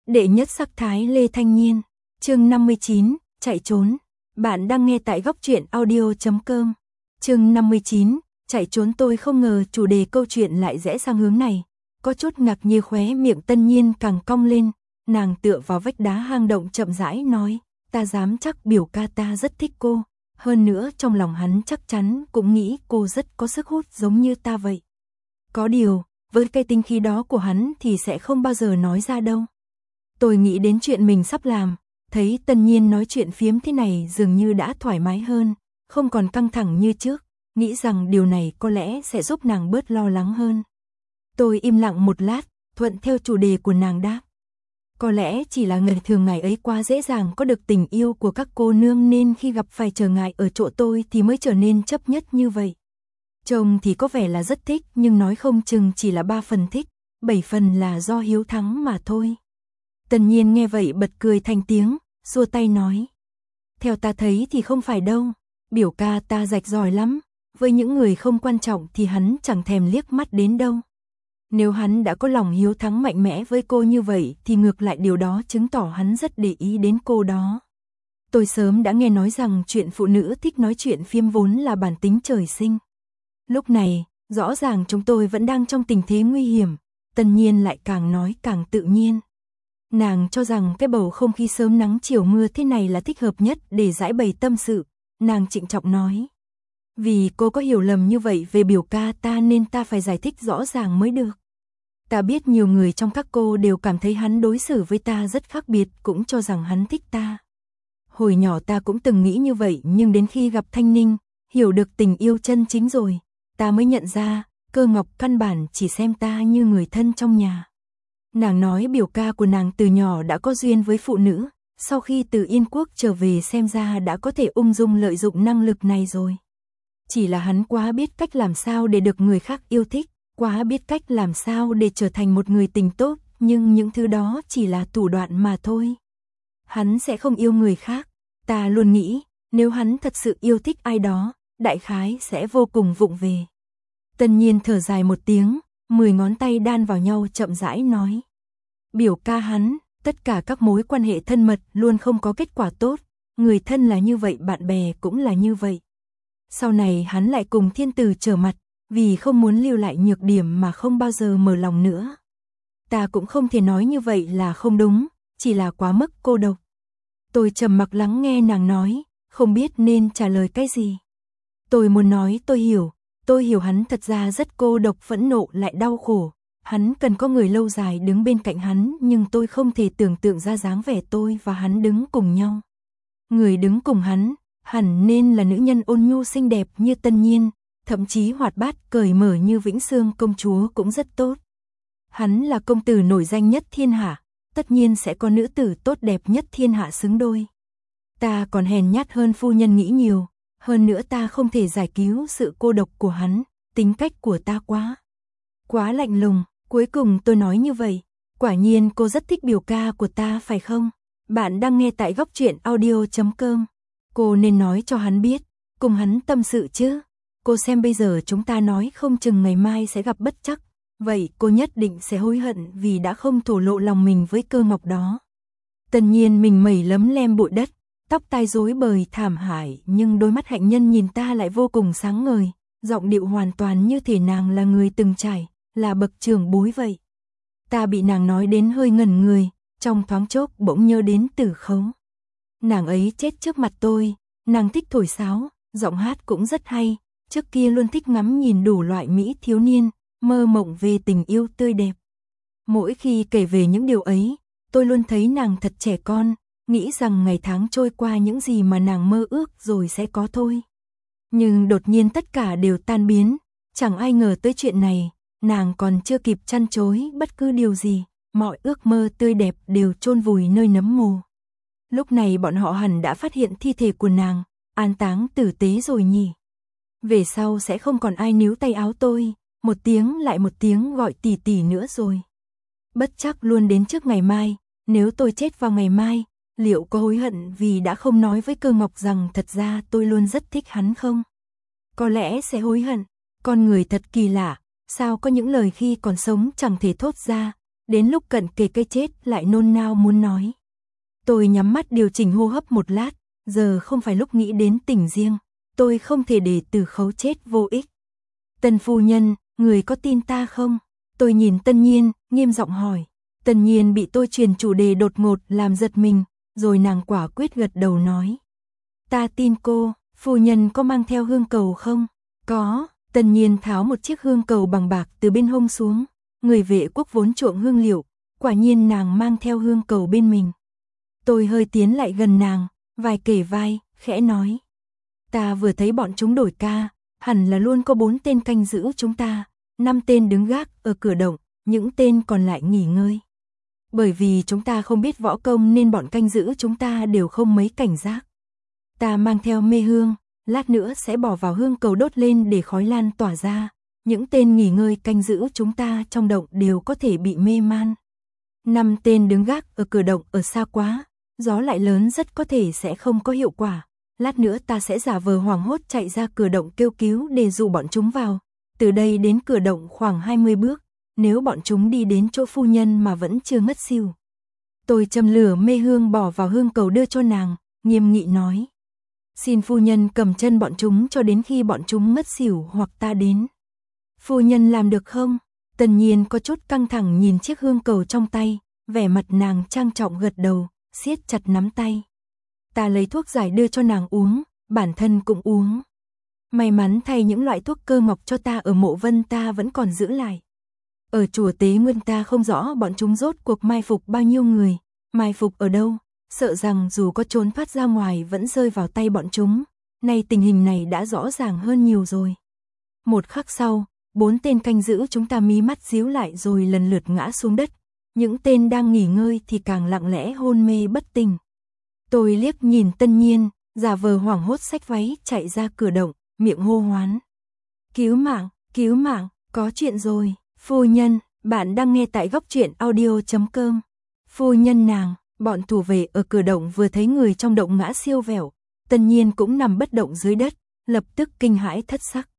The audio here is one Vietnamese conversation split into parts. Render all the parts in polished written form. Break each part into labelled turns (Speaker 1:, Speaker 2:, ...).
Speaker 1: Đệ nhất sắc thái Lê Thanh Nhiên. Chương 59, chạy trốn. Bạn đang nghe tại goctruyện.audio.com. Chương 59, chạy trốn. Tôi không ngờ chủ đề câu chuyện lại rẽ sang hướng này. Có chút ngạc nhiên, khóe miệng Tân Nhiên càng cong lên, nàng tựa vào vách đá hang động chậm rãi nói, ta dám chắc biểu ca ta rất thích cô, hơn nữa trong lòng hắn chắc chắn cũng nghĩ cô rất có sức hút giống như ta vậy. Có điều, với cái tính khí đó của hắn thì sẽ không bao giờ nói ra đâu. Tôi nghĩ đến chuyện mình sắp làm, thấy Tân Nhiên nói chuyện phiếm thế này dường như đã thoải mái hơn, không còn căng thẳng như trước, nghĩ rằng điều này có lẽ sẽ giúp nàng bớt lo lắng hơn. Tôi im lặng một lát, thuận theo chủ đề của nàng đáp. Có lẽ chỉ là người thường ngày ấy quá dễ dàng có được tình yêu của các cô nương nên khi gặp phải trở ngại ở chỗ tôi thì mới trở nên chấp nhất như vậy. Chồng thì có vẻ là rất thích nhưng nói không chừng chỉ là 3 phần thích, 7 phần là do hiếu thắng mà thôi. Tân Nhiên nghe vậy bật cười thành tiếng, xua tay nói. Theo ta thấy thì không phải đâu, biểu ca ta rạch ròi lắm, với những người không quan trọng thì hắn chẳng thèm liếc mắt đến đâu. Nếu hắn đã có lòng hiếu thắng mạnh mẽ với cô như vậy thì ngược lại điều đó chứng tỏ hắn rất để ý đến cô đó. Tôi sớm đã nghe nói rằng chuyện phụ nữ thích nói chuyện phiếm vốn là bản tính trời sinh. Lúc này, rõ ràng chúng tôi vẫn đang trong tình thế nguy hiểm, Tân Nhiên lại càng nói càng tự nhiên. Nàng cho rằng cái bầu không khí sớm nắng chiều mưa thế này là thích hợp nhất để giải bày tâm sự, nàng trịnh trọng nói. Vì cô có hiểu lầm như vậy về biểu ca ta nên ta phải giải thích rõ ràng mới được. Ta biết nhiều người trong các cô đều cảm thấy hắn đối xử với ta rất khác biệt, cũng cho rằng hắn thích ta. Hồi nhỏ ta cũng từng nghĩ như vậy nhưng đến khi gặp Thanh Ninh, hiểu được tình yêu chân chính rồi, ta mới nhận ra, Cơ Ngọc căn bản chỉ xem ta như người thân trong nhà. Nàng nói biểu ca của nàng từ nhỏ đã có duyên với phụ nữ, sau khi từ Yên Quốc trở về xem ra đã có thể ung dung lợi dụng năng lực này rồi. Chỉ là hắn quá biết cách làm sao để được người khác yêu thích, quá biết cách làm sao để trở thành một người tình tốt, nhưng những thứ đó chỉ là thủ đoạn mà thôi. Hắn sẽ không yêu người khác, ta luôn nghĩ, nếu hắn thật sự yêu thích ai đó, đại khái sẽ vô cùng vụng về. Tân Nhiên thở dài một tiếng, 10 ngón tay đan vào nhau chậm rãi nói. Biểu ca hắn, tất cả các mối quan hệ thân mật luôn không có kết quả tốt, người thân là như vậy, bạn bè cũng là như vậy. Sau này hắn lại cùng thiên tử trở mặt, vì không muốn lưu lại nhược điểm mà không bao giờ mở lòng nữa. Ta cũng không thể nói như vậy là không đúng, chỉ là quá mức cô độc. Tôi trầm mặc lắng nghe nàng nói, không biết nên trả lời cái gì. Tôi muốn nói tôi hiểu hắn thật ra rất cô độc, phẫn nộ lại đau khổ. Hắn cần có người lâu dài đứng bên cạnh hắn nhưng tôi không thể tưởng tượng ra dáng vẻ tôi và hắn đứng cùng nhau. Người đứng cùng hắn, hẳn nên là nữ nhân ôn nhu xinh đẹp như Tân Nhiên, thậm chí hoạt bát cởi mở như Vĩnh Xương công chúa cũng rất tốt. Hắn là công tử nổi danh nhất thiên hạ, tất nhiên sẽ có nữ tử tốt đẹp nhất thiên hạ xứng đôi. Ta còn hèn nhát hơn phu nhân nghĩ nhiều, hơn nữa ta không thể giải cứu sự cô độc của hắn, tính cách của ta quá lạnh lùng. Cuối cùng tôi nói như vậy, quả nhiên cô rất thích biểu ca của ta phải không? Bạn đang nghe tại goctruyện.audio.com. Cô nên nói cho hắn biết, cùng hắn tâm sự chứ. Cô xem bây giờ chúng ta nói không chừng ngày mai sẽ gặp bất trắc, vậy cô nhất định sẽ hối hận vì đã không thổ lộ lòng mình với Cơ Ngọc đó. Tân Nhiên mình mẩy lấm lem bụi đất, tóc tai rối bời thảm hại nhưng đôi mắt hạnh nhân nhìn ta lại vô cùng sáng ngời, giọng điệu hoàn toàn như thể nàng là người từng trải, là bậc trưởng bối vậy. Ta bị nàng nói đến hơi ngẩn người, trong thoáng chốc bỗng nhớ đến Tử Khấu. Nàng ấy chết trước mặt tôi, nàng thích thổi sáo, giọng hát cũng rất hay, trước kia luôn thích ngắm nhìn đủ loại mỹ thiếu niên, mơ mộng về tình yêu tươi đẹp. Mỗi khi kể về những điều ấy, tôi luôn thấy nàng thật trẻ con, nghĩ rằng ngày tháng trôi qua những gì mà nàng mơ ước rồi sẽ có thôi. Nhưng đột nhiên tất cả đều tan biến, chẳng ai ngờ tới chuyện này, nàng còn chưa kịp chăn chối bất cứ điều gì, mọi ước mơ tươi đẹp đều chôn vùi nơi nấm mồ. Lúc này bọn họ hẳn đã phát hiện thi thể của nàng, an táng tử tế rồi nhỉ. Về sau sẽ không còn ai níu tay áo tôi, một tiếng lại một tiếng gọi tỷ tỷ nữa rồi. Bất chắc luôn đến trước ngày mai, nếu tôi chết vào ngày mai, liệu có hối hận vì đã không nói với Cơ Ngọc rằng thật ra tôi luôn rất thích hắn không? Có lẽ sẽ hối hận, con người thật kỳ lạ, sao có những lời khi còn sống chẳng thể thốt ra, đến lúc cận kề cái chết lại nôn nao muốn nói. Tôi nhắm mắt điều chỉnh hô hấp một lát, giờ không phải lúc nghĩ đến tình riêng, tôi không thể để Từ Khấu chết vô ích. Tân phu nhân, người có tin ta không? Tôi nhìn Tân Nhiên, nghiêm giọng hỏi. Tân Nhiên bị tôi truyền chủ đề đột ngột làm giật mình, rồi nàng quả quyết gật đầu nói. Ta tin cô, phu nhân có mang theo hương cầu không? Có, Tân Nhiên tháo một chiếc hương cầu bằng bạc từ bên hông xuống. Người vệ quốc vốn chuộng hương liệu, quả nhiên nàng mang theo hương cầu bên mình. Tôi hơi tiến lại gần nàng, vài kể vai, khẽ nói. Ta vừa thấy bọn chúng đổi ca, hẳn là luôn có 4 tên canh giữ chúng ta, 5 tên đứng gác ở cửa động, những tên còn lại nghỉ ngơi. Bởi vì chúng ta không biết võ công nên bọn canh giữ chúng ta đều không mấy cảnh giác. Ta mang theo mê hương, lát nữa sẽ bỏ vào hương cầu đốt lên để khói lan tỏa ra. Những tên nghỉ ngơi canh giữ chúng ta trong động đều có thể bị mê man. 5 tên đứng gác ở cửa động ở xa quá, gió lại lớn rất có thể sẽ không có hiệu quả. Lát nữa ta sẽ giả vờ hoảng hốt chạy ra cửa động kêu cứu để dụ bọn chúng vào. Từ đây đến cửa động khoảng 20 bước, nếu bọn chúng đi đến chỗ phu nhân mà vẫn chưa ngất xỉu. Tôi châm lửa mê hương bỏ vào hương cầu đưa cho nàng, nghiêm nghị nói. Xin phu nhân cầm chân bọn chúng cho đến khi bọn chúng ngất xỉu hoặc ta đến. Phu nhân làm được không? Tân Nhiên có chút căng thẳng nhìn chiếc hương cầu trong tay, vẻ mặt nàng trang trọng gật đầu, siết chặt nắm tay. Ta lấy thuốc giải đưa cho nàng uống, bản thân cũng uống. May mắn thay những loại thuốc cơ ngọc cho ta ở Mộ Vân ta vẫn còn giữ lại. Ở chùa Tế Nguyên ta không rõ bọn chúng rốt cuộc mai phục bao nhiêu người, mai phục ở đâu, sợ rằng dù có trốn thoát ra ngoài vẫn rơi vào tay bọn chúng. Nay tình hình này đã rõ ràng hơn nhiều rồi. Một khắc sau, 4 tên canh giữ chúng ta mí mắt díu lại rồi lần lượt ngã xuống đất. Những tên đang nghỉ ngơi thì càng lặng lẽ hôn mê bất tỉnh. Tôi liếc nhìn Tân Nhiên, giả vờ hoảng hốt xách váy chạy ra cửa động, miệng hô hoán. Cứu mạng, có chuyện rồi. Phu nhân, bạn đang nghe tại góc truyện audio.com. Phu nhân nàng, bọn thủ vệ ở cửa động vừa thấy người trong động ngã siêu vẹo. Tân Nhiên cũng nằm bất động dưới đất, lập tức kinh hãi thất sắc.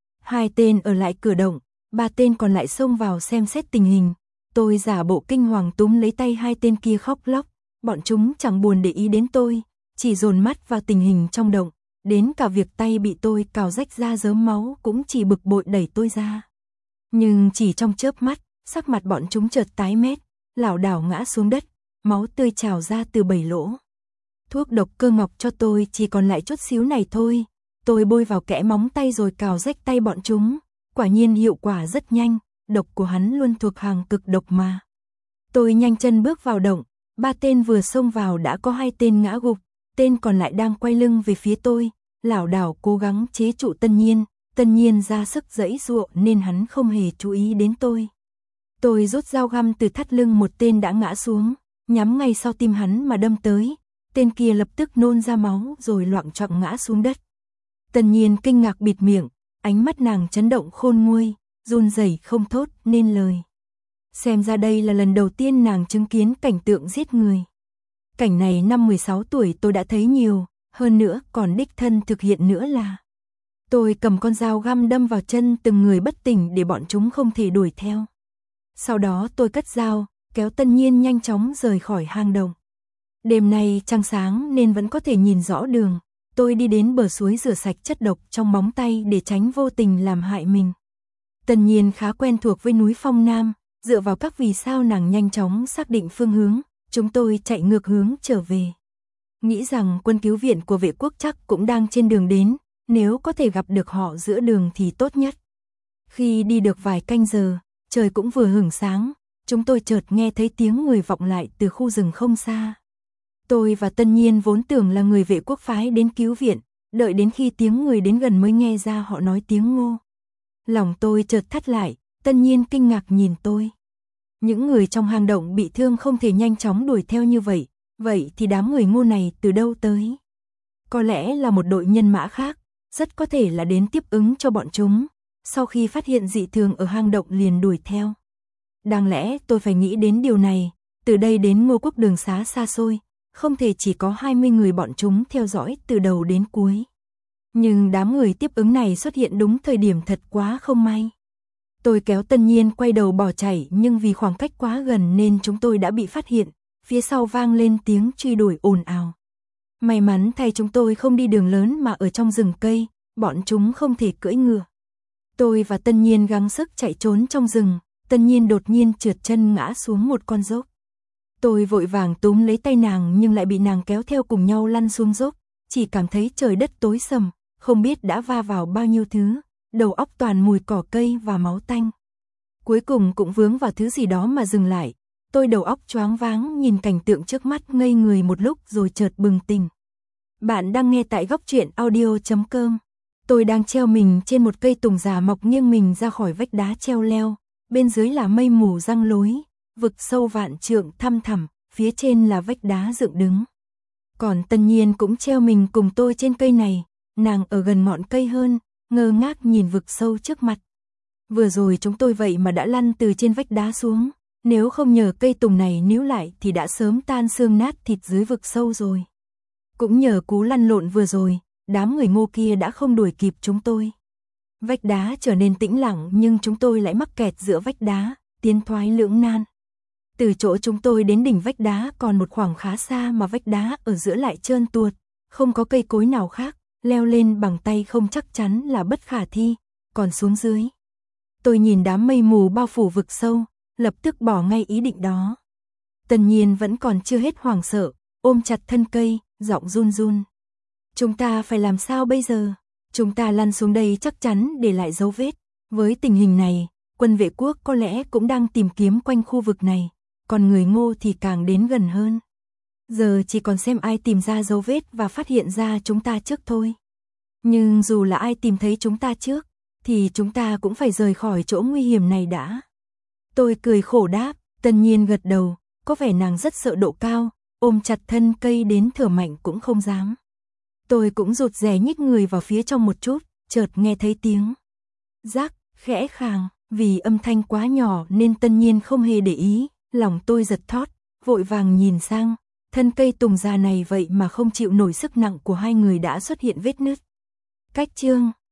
Speaker 1: 2 tên ở lại cửa động, 3 tên còn lại xông vào xem xét tình hình. Tôi giả bộ kinh hoàng túm lấy tay 2 tên kia khóc lóc. Bọn chúng chẳng buồn để ý đến tôi, chỉ dồn mắt vào tình hình trong động. Đến cả việc tay bị tôi cào rách ra rớm máu cũng chỉ bực bội đẩy tôi ra. Nhưng chỉ trong chớp mắt, sắc mặt bọn chúng chợt tái mét, lảo đảo ngã xuống đất, máu tươi trào ra từ 7 lỗ. Thuốc độc cơ ngọc cho tôi chỉ còn lại chút xíu này thôi. Tôi bôi vào kẽ móng tay rồi cào rách tay bọn chúng. Quả nhiên hiệu quả rất nhanh, độc của hắn luôn thuộc hàng cực độc mà. Tôi nhanh chân bước vào động, 3 tên vừa xông vào đã có 2 tên ngã gục, tên còn lại đang quay lưng về phía tôi, lảo đảo cố gắng chế trụ Tân Nhiên. Tân Nhiên ra sức giãy giụa nên hắn không hề chú ý đến tôi. Tôi rút dao găm từ thắt lưng một tên đã ngã xuống, nhắm ngay sau tim hắn mà đâm tới. Tên kia lập tức nôn ra máu rồi loạng choạng ngã xuống đất. Tân Nhiên kinh ngạc bịt miệng, ánh mắt nàng chấn động khôn nguôi, run rẩy không thốt nên lời. Xem ra đây là lần đầu tiên nàng chứng kiến cảnh tượng giết người. Cảnh này năm 16 tuổi tôi đã thấy nhiều, hơn nữa còn đích thân thực hiện nữa là. Tôi cầm con dao găm đâm vào chân từng người bất tỉnh để bọn chúng không thể đuổi theo. Sau đó tôi cất dao, kéo Tân Nhiên nhanh chóng rời khỏi hang động. Đêm nay trăng sáng nên vẫn có thể nhìn rõ đường. Tôi đi đến bờ suối rửa sạch chất độc trong móng tay để tránh vô tình làm hại mình. Tân Nhiên khá quen thuộc với núi Phong Nam, dựa vào các vì sao nàng nhanh chóng xác định phương hướng, chúng tôi chạy ngược hướng trở về. Nghĩ rằng quân cứu viện của vệ quốc chắc cũng đang trên đường đến, nếu có thể gặp được họ giữa đường thì tốt nhất. Khi đi được vài canh giờ, trời cũng vừa hửng sáng, chúng tôi chợt nghe thấy tiếng người vọng lại từ khu rừng không xa. Tôi và Tân Nhiên vốn tưởng là người vệ quốc phái đến cứu viện, đợi đến khi tiếng người đến gần mới nghe ra họ nói tiếng Ngô. Lòng tôi chợt thắt lại, Tân Nhiên kinh ngạc nhìn tôi. Những người trong hang động bị thương không thể nhanh chóng đuổi theo như vậy, vậy thì đám người Ngô này từ đâu tới? Có lẽ là một đội nhân mã khác, rất có thể là đến tiếp ứng cho bọn chúng, sau khi phát hiện dị thường ở hang động liền đuổi theo. Đáng lẽ tôi phải nghĩ đến điều này, từ đây đến Ngô Quốc đường xá xa xôi, không thể chỉ có 20 người bọn chúng theo dõi từ đầu đến cuối. Nhưng đám người tiếp ứng này xuất hiện đúng thời điểm thật quá không may. Tôi kéo Tân Nhiên quay đầu bỏ chạy nhưng vì khoảng cách quá gần nên chúng tôi đã bị phát hiện, phía sau vang lên tiếng truy đuổi ồn ào. May mắn thay chúng tôi không đi đường lớn mà ở trong rừng cây, bọn chúng không thể cưỡi ngựa. Tôi và Tân Nhiên gắng sức chạy trốn trong rừng, Tân Nhiên đột nhiên trượt chân ngã xuống một con dốc. Tôi vội vàng túm lấy tay nàng nhưng lại bị nàng kéo theo cùng nhau lăn xuống dốc, chỉ cảm thấy trời đất tối sầm, không biết đã va vào bao nhiêu thứ, đầu óc toàn mùi cỏ cây và máu tanh. Cuối cùng cũng vướng vào thứ gì đó mà dừng lại, tôi đầu óc choáng váng nhìn cảnh tượng trước mắt ngây người một lúc rồi chợt bừng tỉnh. Bạn đang nghe tại Góc Truyện Audio.com. Tôi đang treo mình trên một cây tùng già mọc nghiêng mình ra khỏi vách đá treo leo, bên dưới là mây mù răng lối, vực sâu vạn trượng thăm thẳm, phía trên là vách đá dựng đứng. Còn Tân Nhiên cũng treo mình cùng tôi trên cây này, nàng ở gần ngọn cây hơn, ngơ ngác nhìn vực sâu trước mặt. Vừa rồi chúng tôi vậy mà đã lăn từ trên vách đá xuống, nếu không nhờ cây tùng này níu lại thì đã sớm tan xương nát thịt dưới vực sâu rồi. Cũng nhờ cú lăn lộn vừa rồi, đám người Ngô kia đã không đuổi kịp chúng tôi. Vách đá trở nên tĩnh lặng nhưng chúng tôi lại mắc kẹt giữa vách đá, tiến thoái lưỡng nan. Từ chỗ chúng tôi đến đỉnh vách đá còn một khoảng khá xa mà vách đá ở giữa lại trơn tuột, không có cây cối nào khác, leo lên bằng tay không chắc chắn là bất khả thi, còn xuống dưới. Tôi nhìn đám mây mù bao phủ vực sâu, lập tức bỏ ngay ý định đó. Tân Nhiên vẫn còn chưa hết hoảng sợ, ôm chặt thân cây, giọng run run. Chúng ta phải làm sao bây giờ? Chúng ta lăn xuống đây chắc chắn để lại dấu vết. Với tình hình này, quân vệ quốc có lẽ cũng đang tìm kiếm quanh khu vực này, còn người Ngô thì càng đến gần hơn. Giờ chỉ còn xem ai tìm ra dấu vết và phát hiện ra chúng ta trước thôi. Nhưng dù là ai tìm thấy chúng ta trước, thì chúng ta cũng phải rời khỏi chỗ nguy hiểm này đã. Tôi cười khổ đáp, Tân Nhiên gật đầu, có vẻ nàng rất sợ độ cao, ôm chặt thân cây đến thở mạnh cũng không dám. Tôi cũng rụt rè nhích người vào phía trong một chút, chợt nghe thấy tiếng rắc khẽ khàng, vì âm thanh quá nhỏ nên Tân Nhiên không hề để ý, lòng tôi giật thót, vội vàng nhìn sang, thân cây tùng già này vậy mà không chịu nổi sức nặng của hai người đã xuất hiện vết nứt. Cách chương